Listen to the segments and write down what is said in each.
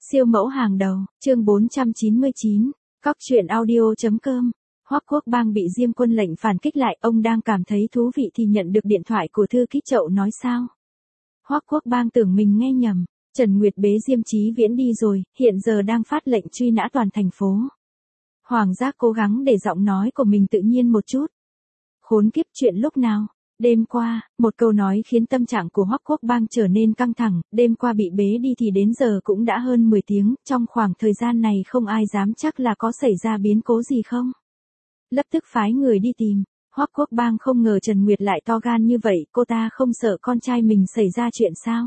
Siêu mẫu hàng đầu, chương 499, Cóc truyện audio.com. Hoắc Quốc Bang bị Diêm Quân lệnh phản kích lại, ông đang cảm thấy thú vị thì nhận được điện thoại của thư ký Chậu nói sao. Hoắc Quốc Bang tưởng mình nghe nhầm, Trần Nguyệt bế Diêm Chí Viễn đi rồi, hiện giờ đang phát lệnh truy nã toàn thành phố. Hoàng Giác cố gắng để giọng nói của mình tự nhiên một chút. Khốn kiếp, chuyện lúc nào? Đêm qua, một câu nói khiến tâm trạng của Hoắc Quốc Bang trở nên căng thẳng, đêm qua bị bế đi thì đến giờ cũng đã hơn 10 tiếng, trong khoảng thời gian này không ai dám chắc là có xảy ra biến cố gì không. Lập tức phái người đi tìm, Hoắc Quốc Bang không ngờ Trần Nguyệt lại to gan như vậy, cô ta không sợ con trai mình xảy ra chuyện sao?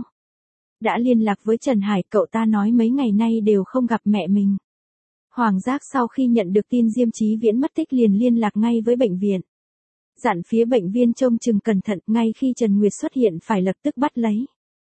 Đã liên lạc với Trần Hải, cậu ta nói mấy ngày nay đều không gặp mẹ mình. Hoàng Giác sau khi nhận được tin Diêm Chí Viễn mất tích liền liên lạc ngay với bệnh viện. Dặn phía bệnh viên trông chừng cẩn thận, ngay khi Trần Nguyệt xuất hiện phải lập tức bắt lấy.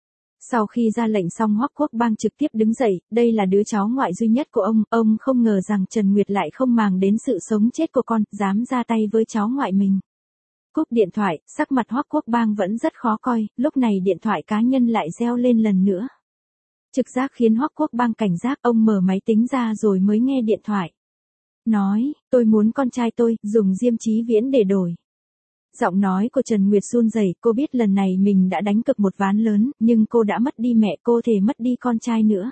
Sau khi ra lệnh xong Hoắc Quốc Bang trực tiếp đứng dậy, đây là đứa cháu ngoại duy nhất của ông không ngờ rằng Trần Nguyệt lại không màng đến sự sống chết của con, dám ra tay với cháu ngoại mình. Cúp điện thoại, sắc mặt Hoắc Quốc Bang vẫn rất khó coi, lúc này điện thoại cá nhân lại reo lên lần nữa. Trực giác khiến Hoắc Quốc Bang cảnh giác, ông mở máy tính ra rồi mới nghe điện thoại. Nói, tôi muốn con trai tôi, dùng Diêm Chí Viễn để đổi. Giọng nói của Trần Nguyệt run rẩy, cô biết lần này mình đã đánh cược một ván lớn, nhưng cô đã mất đi mẹ, cô thể mất đi con trai nữa.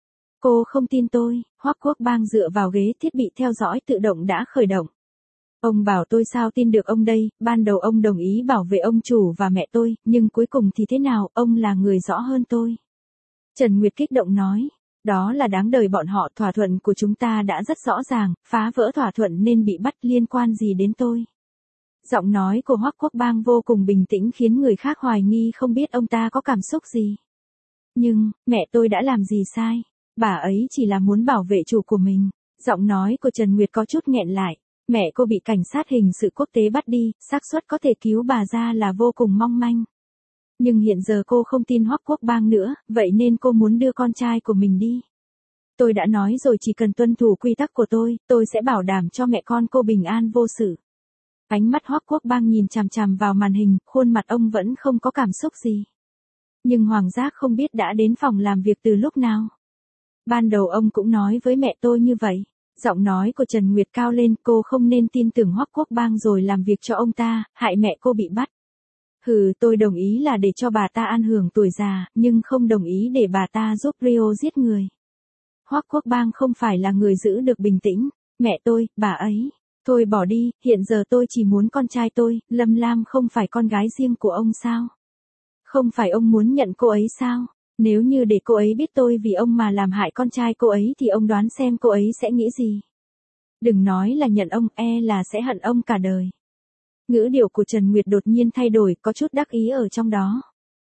Cô không tin tôi. Hoắc Quốc Bang dựa vào ghế, thiết bị theo dõi tự động đã khởi động. Ông bảo tôi sao tin được ông đây, ban đầu ông đồng ý bảo vệ ông chủ và mẹ tôi, nhưng cuối cùng thì thế nào, ông là người rõ hơn tôi. Trần Nguyệt kích động nói, đó là đáng đời bọn họ, thỏa thuận của chúng ta đã rất rõ ràng, phá vỡ thỏa thuận nên bị bắt, liên quan gì đến tôi. Giọng nói của Hoắc Quốc Bang vô cùng bình tĩnh khiến người khác hoài nghi không biết ông ta có cảm xúc gì. Nhưng, mẹ tôi đã làm gì sai? Bà ấy chỉ là muốn bảo vệ chủ của mình. Giọng nói của Trần Nguyệt có chút nghẹn lại. Mẹ cô bị cảnh sát hình sự quốc tế bắt đi, xác suất có thể cứu bà ra là vô cùng mong manh. Nhưng hiện giờ cô không tin Hoắc Quốc Bang nữa, vậy nên cô muốn đưa con trai của mình đi. Tôi đã nói rồi, chỉ cần tuân thủ quy tắc của tôi sẽ bảo đảm cho mẹ con cô bình an vô sự. Ánh mắt Hoắc Quốc Bang nhìn chằm chằm vào màn hình, khuôn mặt ông vẫn không có cảm xúc gì. Nhưng Hoàng Giác không biết đã đến phòng làm việc từ lúc nào. Ban đầu ông cũng nói với mẹ tôi như vậy. Giọng nói của Trần Nguyệt cao lên, cô không nên tin tưởng Hoắc Quốc Bang rồi làm việc cho ông ta, hại mẹ cô bị bắt. Tôi đồng ý là để cho bà ta an hưởng tuổi già, nhưng không đồng ý để bà ta giúp Rio giết người. Hoắc Quốc Bang không phải là người giữ được bình tĩnh. Mẹ tôi, bà ấy. Thôi bỏ đi, hiện giờ tôi chỉ muốn con trai tôi, Lâm Lam không phải con gái riêng của ông sao? Không phải ông muốn nhận cô ấy sao? Nếu như để cô ấy biết tôi vì ông mà làm hại con trai cô ấy thì ông đoán xem cô ấy sẽ nghĩ gì? Đừng nói là nhận ông, là sẽ hận ông cả đời. Ngữ điệu của Trần Nguyệt đột nhiên thay đổi, có chút đắc ý ở trong đó.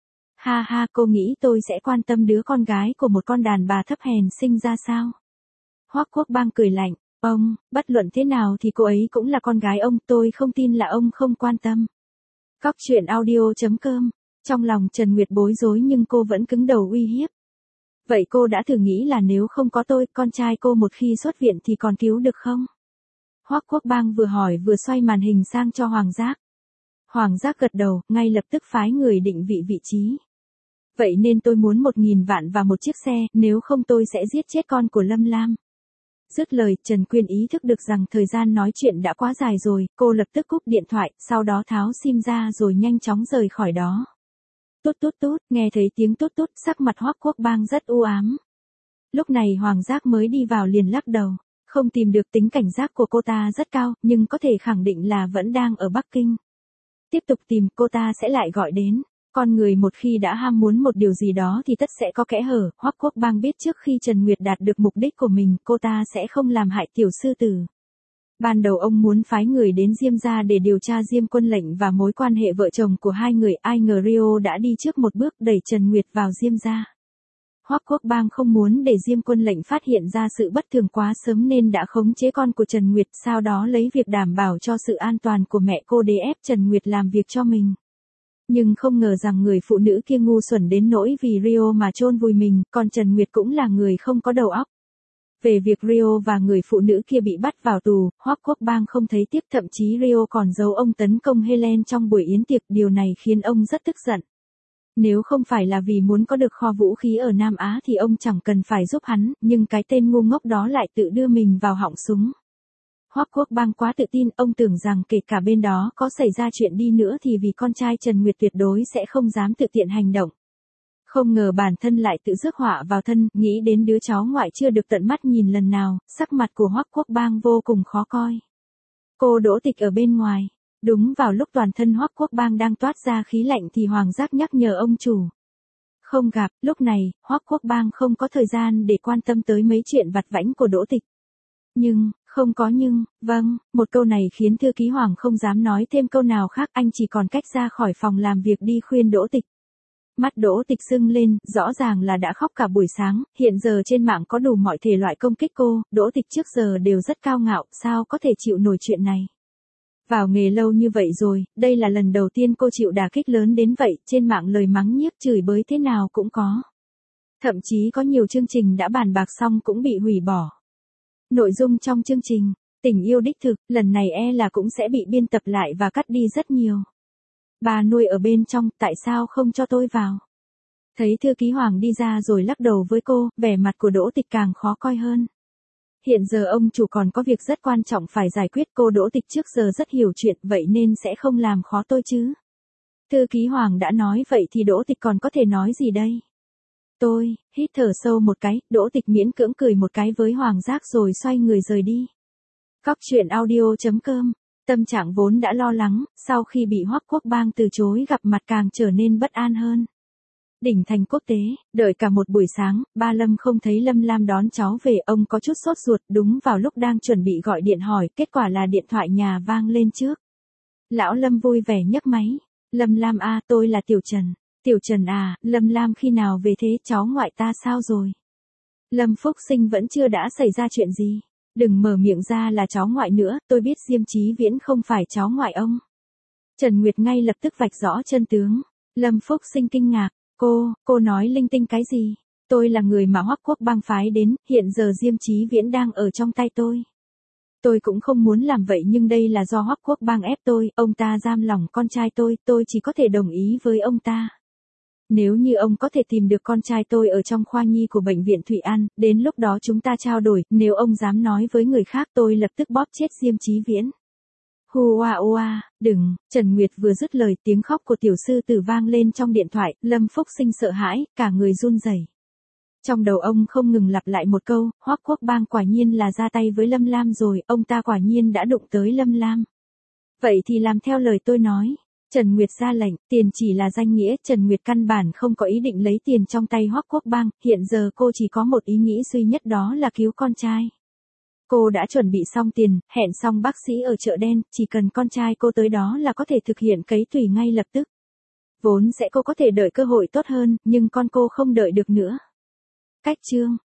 Ha ha, cô nghĩ tôi sẽ quan tâm đứa con gái của một con đàn bà thấp hèn sinh ra sao? Hoắc Quốc Bang cười lạnh. Ông, bất luận thế nào thì cô ấy cũng là con gái ông, tôi không tin là ông không quan tâm. Cóc truyện audio.com. Trong lòng Trần Nguyệt bối rối nhưng cô vẫn cứng đầu uy hiếp. Vậy cô đã thử nghĩ là nếu không có tôi, con trai cô một khi xuất viện thì còn cứu được không? Hoắc Quốc Bang vừa hỏi vừa xoay màn hình sang cho Hoàng Giác. Hoàng Giác gật đầu, ngay lập tức phái người định vị trí. Vậy nên tôi muốn 1.000 vạn và một chiếc xe, nếu không tôi sẽ giết chết con của Lâm Lam. Dứt lời, Trần Quyên ý thức được rằng thời gian nói chuyện đã quá dài rồi, cô lập tức cúp điện thoại, sau đó tháo sim ra rồi nhanh chóng rời khỏi đó. Tút tút tút, nghe thấy tiếng tút tút, sắc mặt Hoắc Quốc Bang rất u ám. Lúc này Hoàng Giác mới đi vào liền lắc đầu, không tìm được, tính cảnh giác của cô ta rất cao, nhưng có thể khẳng định là vẫn đang ở Bắc Kinh. Tiếp tục tìm, cô ta sẽ lại gọi đến. Con người một khi đã ham muốn một điều gì đó thì tất sẽ có kẽ hở. Hoắc Quốc Bang biết trước khi Trần Nguyệt đạt được mục đích của mình, cô ta sẽ không làm hại tiểu sư tử. Ban đầu ông muốn phái người đến Diêm gia để điều tra Diêm Quân lệnh và mối quan hệ vợ chồng của hai người, ai ngờ Rio đã đi trước một bước đẩy Trần Nguyệt vào Diêm gia. Hoắc Quốc Bang không muốn để Diêm Quân lệnh phát hiện ra sự bất thường quá sớm nên đã khống chế con của Trần Nguyệt, sau đó lấy việc đảm bảo cho sự an toàn của mẹ cô để ép Trần Nguyệt làm việc cho mình. Nhưng không ngờ rằng người phụ nữ kia ngu xuẩn đến nỗi vì Rio mà chôn vùi mình, còn Trần Nguyệt cũng là người không có đầu óc. Về việc Rio và người phụ nữ kia bị bắt vào tù, Hoắc Quốc Bang không thấy tiếc, thậm chí Rio còn giấu ông tấn công Helen trong buổi yến tiệc, điều này khiến ông rất tức giận. Nếu không phải là vì muốn có được kho vũ khí ở Nam Á thì ông chẳng cần phải giúp hắn, nhưng cái tên ngu ngốc đó lại tự đưa mình vào họng súng. Hoắc Quốc Bang quá tự tin, ông tưởng rằng kể cả bên đó có xảy ra chuyện đi nữa thì vì con trai Trần Nguyệt tuyệt đối sẽ không dám tự tiện hành động. Không ngờ bản thân lại tự rước họa vào thân, nghĩ đến đứa cháu ngoại chưa được tận mắt nhìn lần nào, sắc mặt của Hoắc Quốc Bang vô cùng khó coi. Cô Đỗ Tịch ở bên ngoài. Đúng vào lúc toàn thân Hoắc Quốc Bang đang toát ra khí lạnh thì Hoàng Giác nhắc nhở ông chủ. Không gặp, lúc này, Hoắc Quốc Bang không có thời gian để quan tâm tới mấy chuyện vặt vãnh của Đỗ Tịch. Nhưng, không có nhưng, vâng, một câu này khiến thư ký Hoàng không dám nói thêm câu nào khác, anh chỉ còn cách ra khỏi phòng làm việc đi khuyên Đỗ Tịch. Mắt Đỗ Tịch sưng lên, rõ ràng là đã khóc cả buổi sáng, hiện giờ trên mạng có đủ mọi thể loại công kích cô, Đỗ Tịch trước giờ đều rất cao ngạo, sao có thể chịu nổi chuyện này. Vào nghề lâu như vậy rồi, đây là lần đầu tiên cô chịu đả kích lớn đến vậy, trên mạng lời mắng nhiếc chửi bới thế nào cũng có. Thậm chí có nhiều chương trình đã bàn bạc xong cũng bị hủy bỏ. Nội dung trong chương trình, tình yêu đích thực, lần này là cũng sẽ bị biên tập lại và cắt đi rất nhiều. Bà nuôi ở bên trong, tại sao không cho tôi vào? Thấy thư ký Hoàng đi ra rồi lắc đầu với cô, vẻ mặt của Đỗ Tịch càng khó coi hơn. Hiện giờ ông chủ còn có việc rất quan trọng phải giải quyết, cô Đỗ Tịch trước giờ rất hiểu chuyện, vậy nên sẽ không làm khó tôi chứ. Thư ký Hoàng đã nói vậy thì Đỗ Tịch còn có thể nói gì đây? Tôi, hít thở sâu một cái, Đỗ Tịch miễn cưỡng cười một cái với Hoàng Giác rồi xoay người rời đi. Cóc truyện audio.com. Tâm trạng vốn đã lo lắng, sau khi bị Hoắc Quốc Bang từ chối gặp mặt càng trở nên bất an hơn. Đỉnh thành quốc tế, đợi cả một buổi sáng, ba Lâm không thấy Lâm Lam đón cháu về, ông có chút sốt ruột, đúng vào lúc đang chuẩn bị gọi điện hỏi, kết quả là điện thoại nhà vang lên trước. Lão Lâm vui vẻ nhấc máy. Lâm Lam à, tôi là Tiểu Trần. Tiểu Trần à, Lâm Lam khi nào về thế, cháu ngoại ta sao rồi? Lâm Phúc Sinh vẫn chưa đã xảy ra chuyện gì. Đừng mở miệng ra là cháu ngoại nữa, tôi biết Diêm Chí Viễn không phải cháu ngoại ông. Trần Nguyệt ngay lập tức vạch rõ chân tướng. Lâm Phúc Sinh kinh ngạc, cô nói linh tinh cái gì? Tôi là người mà Hoắc Quốc Bang phái đến, hiện giờ Diêm Chí Viễn đang ở trong tay tôi. Tôi cũng không muốn làm vậy nhưng đây là do Hoắc Quốc Bang ép tôi, ông ta giam lỏng con trai tôi chỉ có thể đồng ý với ông ta. Nếu như ông có thể tìm được con trai tôi ở trong khoa nhi của bệnh viện Thụy An, đến lúc đó chúng ta trao đổi, nếu ông dám nói với người khác tôi lập tức bóp chết Diêm Chí Viễn. Hua, đừng, Trần Nguyệt vừa dứt lời tiếng khóc của tiểu sư tử vang lên trong điện thoại, Lâm Phúc Sinh sợ hãi, cả người run rẩy. Trong đầu ông không ngừng lặp lại một câu, Hoắc Quốc Bang quả nhiên là ra tay với Lâm Lam rồi, ông ta quả nhiên đã đụng tới Lâm Lam. Vậy thì làm theo lời tôi nói. Trần Nguyệt ra lệnh, tiền chỉ là danh nghĩa, Trần Nguyệt căn bản không có ý định lấy tiền trong tay Hoắc Quốc Bang, hiện giờ cô chỉ có một ý nghĩ duy nhất đó là cứu con trai. Cô đã chuẩn bị xong tiền, hẹn xong bác sĩ ở chợ đen, chỉ cần con trai cô tới đó là có thể thực hiện cấy tủy ngay lập tức. Vốn sẽ cô có thể đợi cơ hội tốt hơn, nhưng con cô không đợi được nữa. Cách chương